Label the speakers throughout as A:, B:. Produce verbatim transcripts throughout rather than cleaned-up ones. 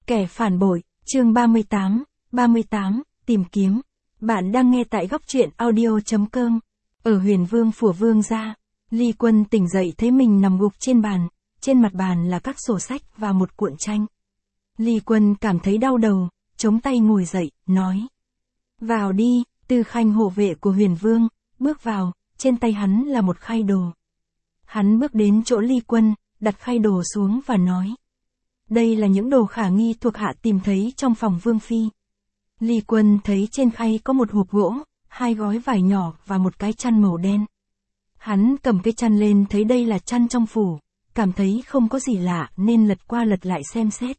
A: Kẻ phản bội, chương ba mươi tám, ba mươi tám, tìm kiếm. Bạn đang nghe tại góc truyện audio.com. Ở Huyền Vương phủ Vương gia, Ly Quân tỉnh dậy thấy mình nằm gục trên bàn, trên mặt bàn là các sổ sách và một cuộn tranh. Ly Quân cảm thấy đau đầu, chống tay ngồi dậy, nói. Vào đi, Tư Khanh hộ vệ của Huyền Vương, bước vào, trên tay hắn là một khay đồ. Hắn bước đến chỗ Ly Quân, đặt khay đồ xuống và nói. Đây là những đồ khả nghi thuộc hạ tìm thấy trong phòng Vương Phi. Ly Quân thấy trên khay có một hộp gỗ, hai gói vải nhỏ và một cái chăn màu đen. Hắn cầm cái chăn lên thấy đây là chăn trong phủ, cảm thấy không có gì lạ nên lật qua lật lại xem xét.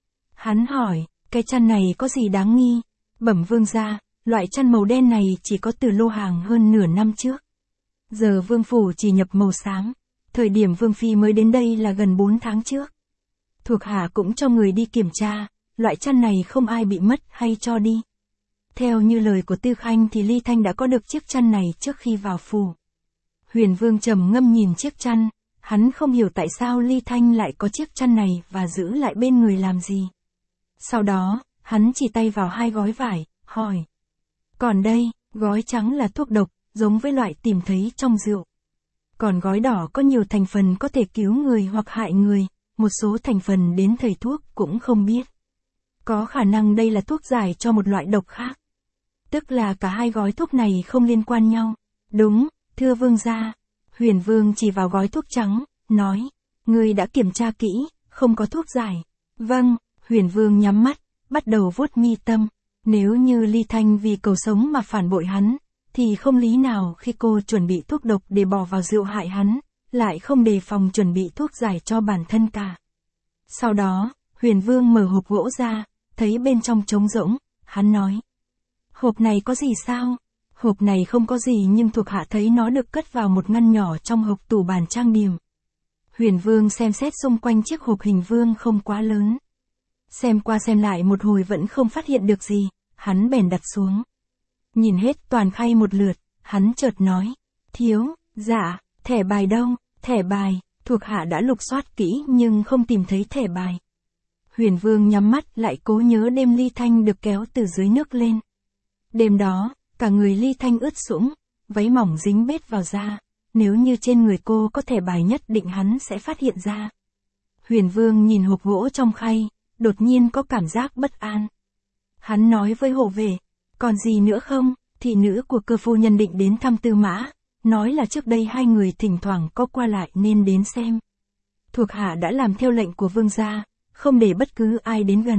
A: Hắn hỏi, cái chăn này có gì đáng nghi? Bẩm Vương gia, loại chăn màu đen này chỉ có từ lô hàng hơn nửa năm trước. Giờ Vương phủ chỉ nhập màu xám, thời điểm Vương Phi mới đến đây là gần bốn tháng trước. Thuộc hạ cũng cho người đi kiểm tra, loại chăn này không ai bị mất hay cho đi. Theo như lời của Tư Khanh thì Ly Thanh đã có được chiếc chăn này trước khi vào phủ. Huyền Vương trầm ngâm nhìn chiếc chăn, hắn không hiểu tại sao Ly Thanh lại có chiếc chăn này và giữ lại bên người làm gì. Sau đó, hắn chỉ tay vào hai gói vải, hỏi. Còn đây, gói trắng là thuốc độc, giống với loại tìm thấy trong rượu. Còn gói đỏ có nhiều thành phần có thể cứu người hoặc hại người, một số thành phần đến thầy thuốc cũng không biết. Có khả năng đây là thuốc giải cho một loại độc khác. Tức là cả hai gói thuốc này không liên quan nhau. Đúng, thưa Vương gia. Huyền Vương chỉ vào gói thuốc trắng, nói. Người đã kiểm tra kỹ, không có thuốc giải. Vâng, Huyền Vương nhắm mắt, bắt đầu vuốt mi tâm. Nếu như Ly Thanh vì cầu sống mà phản bội hắn, thì không lý nào khi cô chuẩn bị thuốc độc để bỏ vào rượu hại hắn, lại không đề phòng chuẩn bị thuốc giải cho bản thân cả. Sau đó, Huyền Vương mở hộp gỗ ra, thấy bên trong trống rỗng, hắn nói. Hộp này có gì sao? Hộp này không có gì nhưng thuộc hạ thấy nó được cất vào một ngăn nhỏ trong hộc tủ bàn trang điểm. Huyền Vương xem xét xung quanh chiếc hộp hình vương không quá lớn. Xem qua xem lại một hồi vẫn không phát hiện được gì, hắn bèn đặt xuống. Nhìn hết toàn khay một lượt, hắn chợt nói. Thiếu, dạ, thẻ bài đâu? Thẻ bài, thuộc hạ đã lục soát kỹ nhưng không tìm thấy thẻ bài. Huyền Vương nhắm mắt lại cố nhớ đêm Ly Thanh được kéo từ dưới nước lên. Đêm đó, cả người Ly Thanh ướt sũng, váy mỏng dính bết vào da, nếu như trên người cô có thẻ bài nhất định hắn sẽ phát hiện ra. Huyền Vương nhìn hộp gỗ trong khay, đột nhiên có cảm giác bất an. Hắn nói với hộ vệ, còn gì nữa không? Thị nữ của cơ phu nhân định đến thăm Tư Mã, nói là trước đây hai người thỉnh thoảng có qua lại nên đến xem. Thuộc hạ đã làm theo lệnh của Vương gia, không để bất cứ ai đến gần.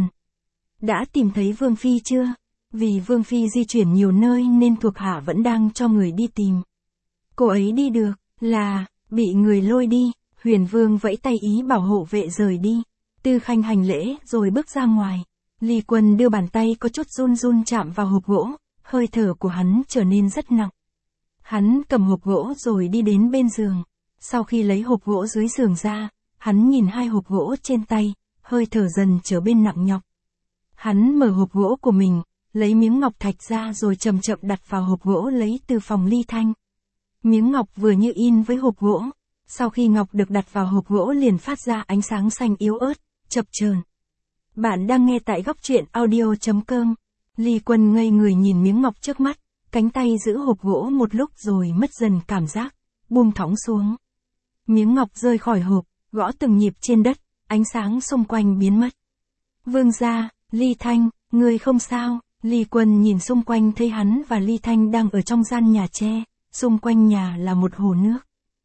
A: Đã tìm thấy Vương Phi chưa? Vì Vương Phi di chuyển nhiều nơi nên thuộc hạ vẫn đang cho người đi tìm. Cô ấy đi được, là, bị người lôi đi. Huyền Vương vẫy tay ý bảo hộ vệ rời đi. Tư Khanh hành lễ rồi bước ra ngoài. Ly Quân đưa bàn tay có chút run run chạm vào hộp gỗ, hơi thở của hắn trở nên rất nặng. Hắn cầm hộp gỗ rồi đi đến bên giường. Sau khi lấy hộp gỗ dưới giường ra, hắn nhìn hai hộp gỗ trên tay, hơi thở dần trở bên nặng nhọc. Hắn mở hộp gỗ của mình, lấy miếng ngọc thạch ra rồi chậm chậm đặt vào hộp gỗ lấy từ phòng Ly Thanh. Miếng ngọc vừa như in với hộp gỗ. Sau khi ngọc được đặt vào hộp gỗ liền phát ra ánh sáng xanh yếu ớt, chập chờn. Bạn đang nghe tại góc truyện audio.com. Ly Quân ngây người nhìn miếng ngọc trước mắt, cánh tay giữ hộp gỗ một lúc rồi mất dần cảm giác, buông thõng xuống. Miếng ngọc rơi khỏi hộp, gõ từng nhịp trên đất, ánh sáng xung quanh biến mất. Vương gia, Ly Thanh, ngươi không sao? Ly Quân nhìn xung quanh thấy hắn và Ly Thanh đang ở trong gian nhà tre, xung quanh nhà là một hồ nước.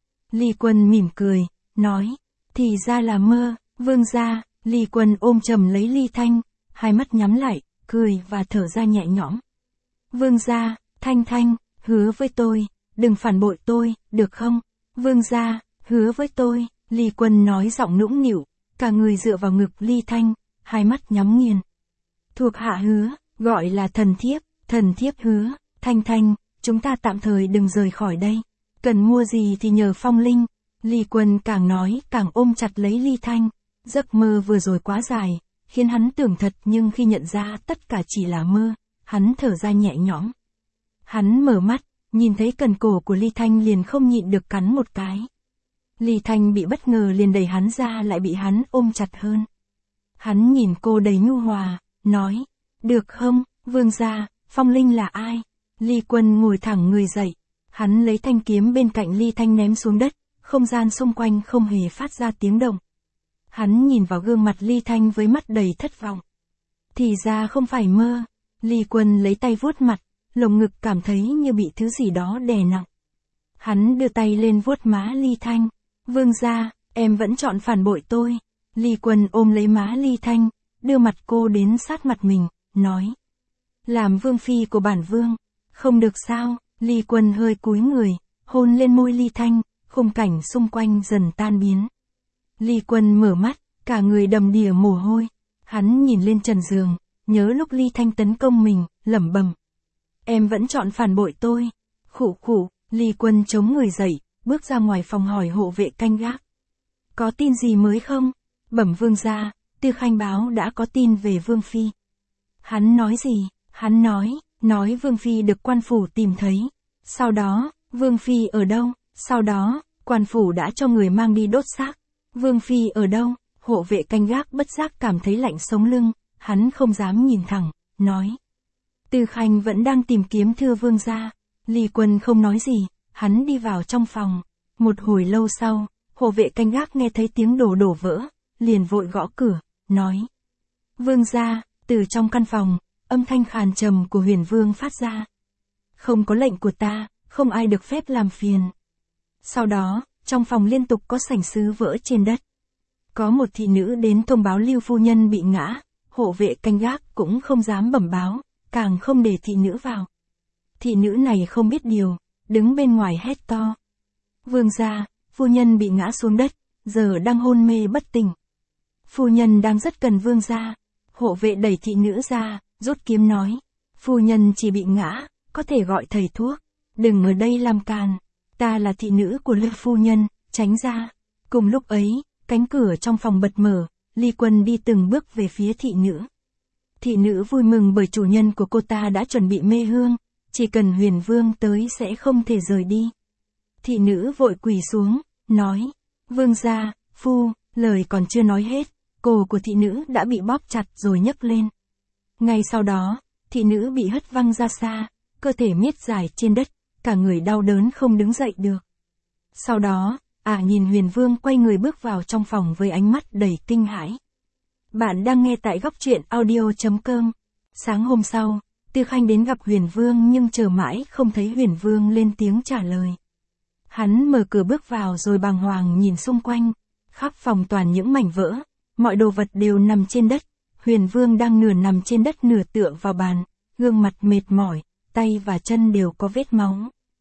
A: Ly Quân mỉm cười, nói, thì ra là mơ. Vương gia. Ly Quân ôm chầm lấy Ly Thanh, hai mắt nhắm lại, cười và thở ra nhẹ nhõm. Vương gia, Thanh Thanh, hứa với tôi, đừng phản bội tôi, được không? Vương gia, hứa với tôi. Ly Quân nói giọng nũng nịu, cả người dựa vào ngực Ly Thanh, hai mắt nhắm nghiền. Thuộc hạ hứa, gọi là thần thiếp, thần thiếp hứa. Thanh Thanh, chúng ta tạm thời đừng rời khỏi đây. Cần mua gì thì nhờ Phong Linh. Ly Quân càng nói càng ôm chặt lấy Ly Thanh. Giấc mơ vừa rồi quá dài, khiến hắn tưởng thật nhưng khi nhận ra tất cả chỉ là mơ, hắn thở ra nhẹ nhõm. Hắn mở mắt, nhìn thấy cần cổ của Ly Thanh liền không nhịn được cắn một cái. Ly Thanh bị bất ngờ liền đẩy hắn ra lại bị hắn ôm chặt hơn. Hắn nhìn cô đầy nhu hòa, nói, được không, vương gia, Phong Linh là ai? Ly Quân ngồi thẳng người dậy, hắn lấy thanh kiếm bên cạnh Ly Thanh ném xuống đất, không gian xung quanh không hề phát ra tiếng động. Hắn nhìn vào gương mặt Ly Thanh với mắt đầy thất vọng. Thì ra không phải mơ. Ly Quân lấy tay vuốt mặt, lồng ngực cảm thấy như bị thứ gì đó đè nặng. Hắn đưa tay lên vuốt má Ly Thanh. Vương gia, em vẫn chọn phản bội tôi. Ly Quân ôm lấy má Ly Thanh, đưa mặt cô đến sát mặt mình, nói. Làm vương phi của bản vương, không được sao? Ly Quân hơi cúi người, hôn lên môi Ly Thanh, khung cảnh xung quanh dần tan biến. Ly Quân mở mắt, cả người đầm đìa mồ hôi. Hắn nhìn lên trần giường, nhớ lúc Ly Thanh tấn công mình, lẩm bẩm. Em vẫn chọn phản bội tôi. Khụ khụ, Ly Quân chống người dậy, bước ra ngoài phòng hỏi hộ vệ canh gác. Có tin gì mới không? Bẩm vương gia, Tư Khanh báo đã có tin về vương phi. Hắn nói gì? Hắn nói, nói vương phi được quan phủ tìm thấy. Sau đó, vương phi ở đâu? Sau đó, quan phủ đã cho người mang đi đốt xác. Vương phi ở đâu? Hộ vệ canh gác bất giác cảm thấy lạnh sống lưng, hắn không dám nhìn thẳng, nói. Tư Khanh vẫn đang tìm kiếm thưa vương gia. Ly Quân không nói gì, hắn đi vào trong phòng. Một hồi lâu sau, hộ vệ canh gác nghe thấy tiếng đổ đổ vỡ, liền vội gõ cửa, nói. Vương gia, từ trong căn phòng, âm thanh khàn trầm của Huyền Vương phát ra. Không có lệnh của ta, không ai được phép làm phiền. Sau đó, trong phòng liên tục có sảnh sứ vỡ trên đất. Có một thị nữ đến thông báo Lưu phu nhân bị ngã, hộ vệ canh gác cũng không dám bẩm báo, càng không để thị nữ vào. Thị nữ này không biết điều, đứng bên ngoài hét to. Vương gia, phu nhân bị ngã xuống đất, giờ đang hôn mê bất tỉnh. Phu nhân đang rất cần vương gia. Hộ vệ đẩy thị nữ ra, rút kiếm nói. Phu nhân chỉ bị ngã, có thể gọi thầy thuốc. Đừng ở đây làm càn. Ta là thị nữ của Lưu phu nhân, tránh ra. Cùng lúc ấy, cánh cửa trong phòng bật mở, Ly Quân đi từng bước về phía thị nữ. Thị nữ vui mừng bởi chủ nhân của cô ta đã chuẩn bị mê hương, chỉ cần Huyền Vương tới sẽ không thể rời đi. Thị nữ vội quỳ xuống, nói, vương gia, phu, lời còn chưa nói hết, cổ của thị nữ đã bị bóp chặt rồi nhấc lên. Ngay sau đó, thị nữ bị hất văng ra xa, cơ thể miết dài trên đất, cả người đau đớn không đứng dậy được. Sau đó, ả à nhìn Huyền Vương quay người bước vào trong phòng với ánh mắt đầy kinh hãi. Bạn đang nghe tại góc truyện audio chấm com. Sáng hôm sau, Tư Khanh đến gặp Huyền Vương nhưng chờ mãi không thấy Huyền Vương lên tiếng trả lời. Hắn mở cửa bước vào rồi bàng hoàng nhìn xung quanh, khắp phòng toàn những mảnh vỡ, mọi đồ vật đều nằm trên đất. Huyền Vương đang nửa nằm trên đất nửa tựa vào bàn, gương mặt mệt mỏi, tay và chân đều có vết máu.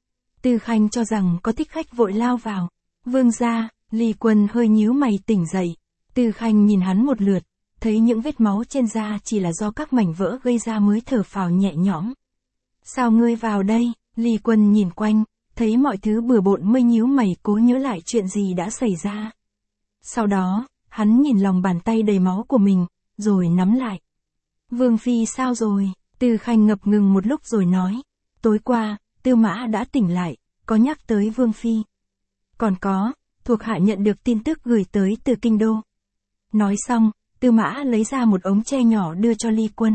A: Tư Khanh cho rằng có thích khách vội lao vào. Vương gia, Ly Quân hơi nhíu mày tỉnh dậy. Tư Khanh nhìn hắn một lượt, thấy những vết máu trên da chỉ là do các mảnh vỡ gây ra mới thở phào nhẹ nhõm. Sao ngươi vào đây? Ly Quân nhìn quanh, thấy mọi thứ bừa bộn mới nhíu mày cố nhớ lại chuyện gì đã xảy ra. Sau đó, hắn nhìn lòng bàn tay đầy máu của mình, rồi nắm lại. Vương phi sao rồi? Tư Khanh ngập ngừng một lúc rồi nói. Tối qua, Tư Mã đã tỉnh lại, có nhắc tới Vương phi. Còn có, thuộc hạ nhận được tin tức gửi tới từ kinh đô. Nói xong, Tư Mã lấy ra một ống tre nhỏ đưa cho Ly Quân.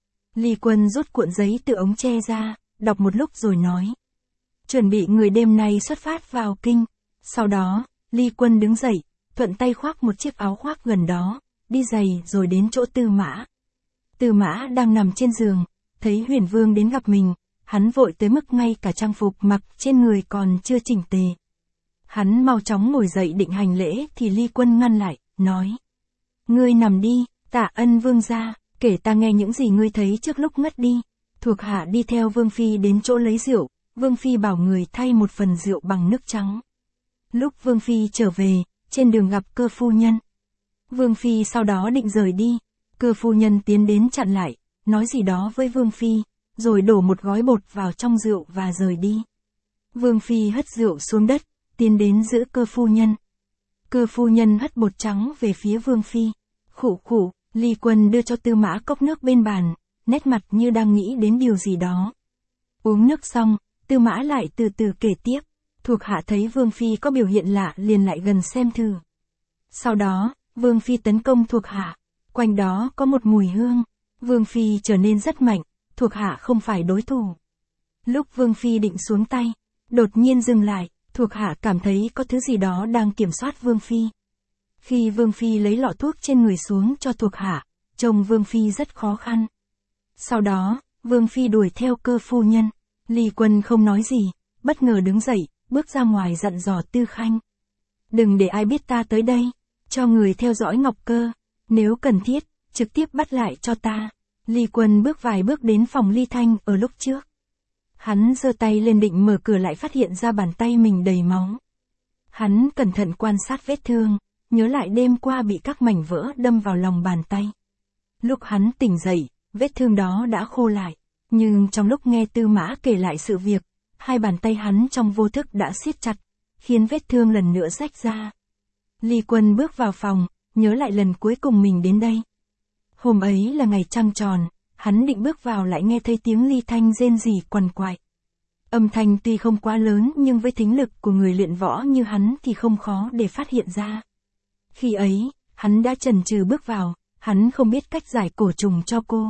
A: Ly Quân rút cuộn giấy từ ống tre ra, đọc một lúc rồi nói. Chuẩn bị người đêm nay xuất phát vào kinh. Sau đó, Ly Quân đứng dậy, thuận tay khoác một chiếc áo khoác gần đó, đi giày rồi đến chỗ Tư Mã. Tư Mã đang nằm trên giường, thấy Huyền Vương đến gặp mình, hắn vội tới mức ngay cả trang phục mặc trên người còn chưa chỉnh tề. Hắn mau chóng ngồi dậy định hành lễ thì Ly Quân ngăn lại, nói. Ngươi nằm đi, tạ ân vương gia, kể ta nghe những gì ngươi thấy trước lúc ngất đi. Thuộc hạ đi theo Vương phi đến chỗ lấy rượu, Vương phi bảo người thay một phần rượu bằng nước trắng. Lúc Vương phi trở về, trên đường gặp Cơ phu nhân. Vương phi sau đó định rời đi, Cơ phu nhân tiến đến chặn lại, nói gì đó với Vương phi, rồi đổ một gói bột vào trong rượu và rời đi. Vương phi hất rượu xuống đất, tiến đến giữ Cơ phu nhân. Cơ phu nhân hất bột trắng về phía Vương phi. Khụ khụ, Ly Quân đưa cho Tư Mã cốc nước bên bàn, nét mặt như đang nghĩ đến điều gì đó. Uống nước xong, Tư Mã lại từ từ kể tiếp. Thuộc hạ thấy Vương phi có biểu hiện lạ liền lại gần xem thử. Sau đó, Vương phi tấn công thuộc hạ. Quanh đó có một mùi hương. Vương Phi trở nên rất mạnh, thuộc hạ không phải đối thủ. Lúc Vương Phi định xuống tay, đột nhiên dừng lại, thuộc hạ cảm thấy có thứ gì đó đang kiểm soát Vương Phi. Khi Vương Phi lấy lọ thuốc trên người xuống cho thuộc hạ, trông Vương Phi rất khó khăn. Sau đó, Vương Phi đuổi theo Cơ phu nhân. Ly Quân không nói gì, bất ngờ đứng dậy, bước ra ngoài dặn dò Tư Khanh. Đừng để ai biết ta tới đây, cho người theo dõi Ngọc Cơ, nếu cần thiết, trực tiếp bắt lại cho ta. Ly Quân bước vài bước đến phòng Ly Thanh ở lúc trước. Hắn giơ tay lên định mở cửa lại phát hiện ra bàn tay mình đầy máu. Hắn cẩn thận quan sát vết thương, nhớ lại đêm qua bị các mảnh vỡ đâm vào lòng bàn tay. Lúc hắn tỉnh dậy, vết thương đó đã khô lại, nhưng trong lúc nghe Tư Mã kể lại sự việc, hai bàn tay hắn trong vô thức đã siết chặt, khiến vết thương lần nữa rách ra. Ly Quân bước vào phòng, nhớ lại lần cuối cùng mình đến đây. Hôm ấy là ngày trăng tròn, hắn định bước vào lại nghe thấy tiếng Ly Thanh rên rỉ quằn quại. Âm thanh tuy không quá lớn nhưng với thính lực của người luyện võ như hắn thì không khó để phát hiện ra. Khi ấy, hắn đã chần chừ bước vào, hắn không biết cách giải cổ trùng cho cô.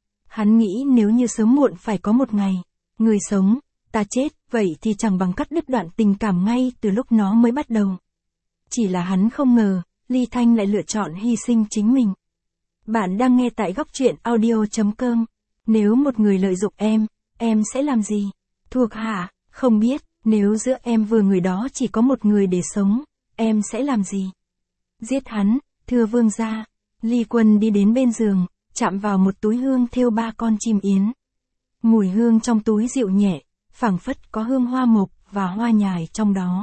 A: Hắn nghĩ nếu như sớm muộn phải có một ngày, người sống, ta chết, vậy thì chẳng bằng cắt đứt đoạn tình cảm ngay từ lúc nó mới bắt đầu. Chỉ là hắn không ngờ, Ly Thanh lại lựa chọn hy sinh chính mình. Bạn đang nghe tại góc truyện audio chấm com. Nếu một người lợi dụng em, em sẽ làm gì? Thuộc hạ, không biết, nếu giữa em vừa người đó chỉ có một người để sống, em sẽ làm gì? Giết hắn, thưa vương gia. Ly Quân đi đến bên giường, chạm vào một túi hương thêu ba con chim yến. Mùi hương trong túi dịu nhẹ, phảng phất có hương hoa mộc và hoa nhài trong đó.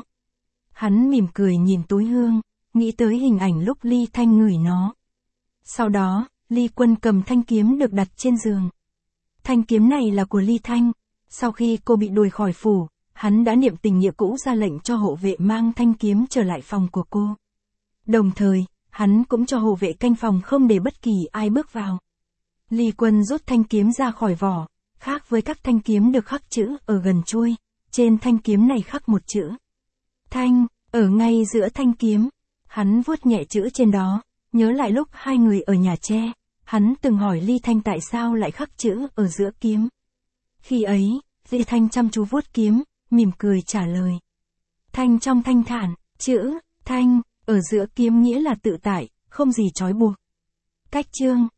A: Hắn mỉm cười nhìn túi hương, nghĩ tới hình ảnh lúc Ly Thanh ngửi nó. Sau đó, Ly Quân cầm thanh kiếm được đặt trên giường. Thanh kiếm này là của Ly Thanh. Sau khi cô bị đuổi khỏi phủ, hắn đã niệm tình nghĩa cũ ra lệnh cho hộ vệ mang thanh kiếm trở lại phòng của cô. Đồng thời, hắn cũng cho hộ vệ canh phòng không để bất kỳ ai bước vào. Ly Quân rút thanh kiếm ra khỏi vỏ, khác với các thanh kiếm được khắc chữ ở gần chuôi, trên thanh kiếm này khắc một chữ Thanh, ở ngay giữa thanh kiếm. Hắn vuốt nhẹ chữ trên đó, nhớ lại lúc hai người ở nhà tre, hắn từng hỏi Ly Thanh tại sao lại khắc chữ ở giữa kiếm. Khi ấy, Ly Thanh chăm chú vuốt kiếm, mỉm cười trả lời. Thanh trong thanh thản, chữ Thanh ở giữa kiếm nghĩa là tự tại, không gì trói buộc. Cách chương